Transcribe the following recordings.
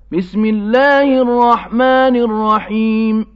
بسم الله الرحمن الرحيم.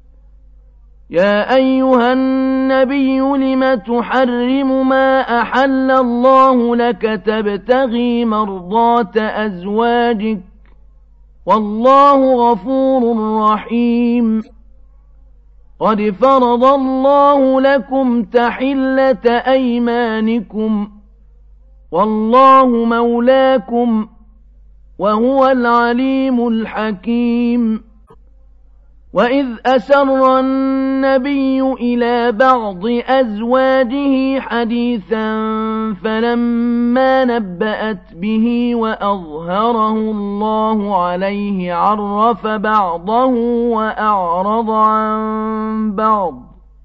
يا أيها النبي لم تحرم ما أحل الله لك تبتغي مرضات أزواجك والله غفور رحيم. قد فرض الله لكم تحلة أيمانكم والله مولاكم وهو العليم الحكيم. وإذ أسر النبي إلى بعض أزواجه حديثا فلما نبأت به وأظهره الله عليه عرف بعضه وأعرض عن بعض،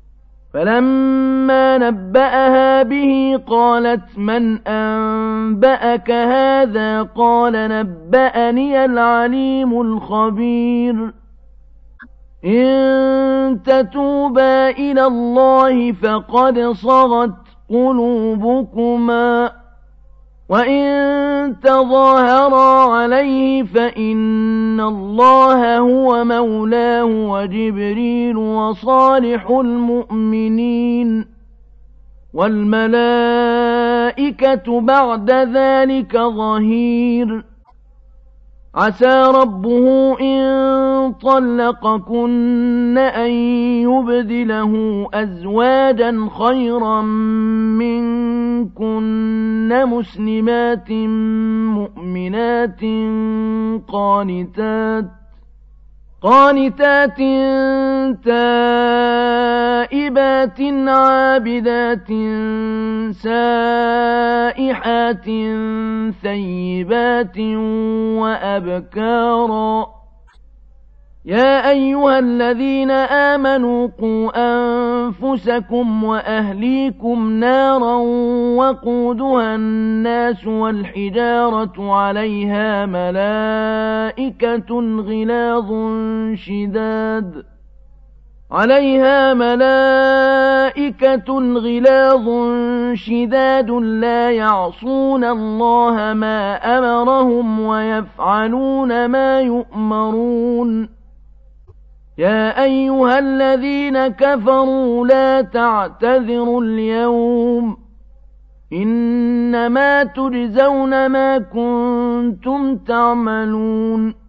فلما نبأها به قالت من أنبأك هذا؟ قال نبأني العليم الخبير. إن تتوبا إلى الله فقد صغت قلوبكما، وإن تظاهرا عليه فإن الله هو مولاه وجبريل وصالح المؤمنين والملائكة بعد ذلك ظهير. عسى ربه إن طلقكن أن يبدله أزواجا خيرا منكن مسلمات مؤمنات قانتات تائبات عابدات سائحات ثيبات وأبكارا. يا أيها الذين آمنوا قوا أنفسكم وأهليكم نارا وقودها الناس والحجارة عليها ملائكة غلاظ شداد لا يعصون الله ما أمرهم ويفعلون ما يؤمرون. يا أيها الذين كفروا لا تعتذروا اليوم، إنما تجزون ما كنتم تعملون.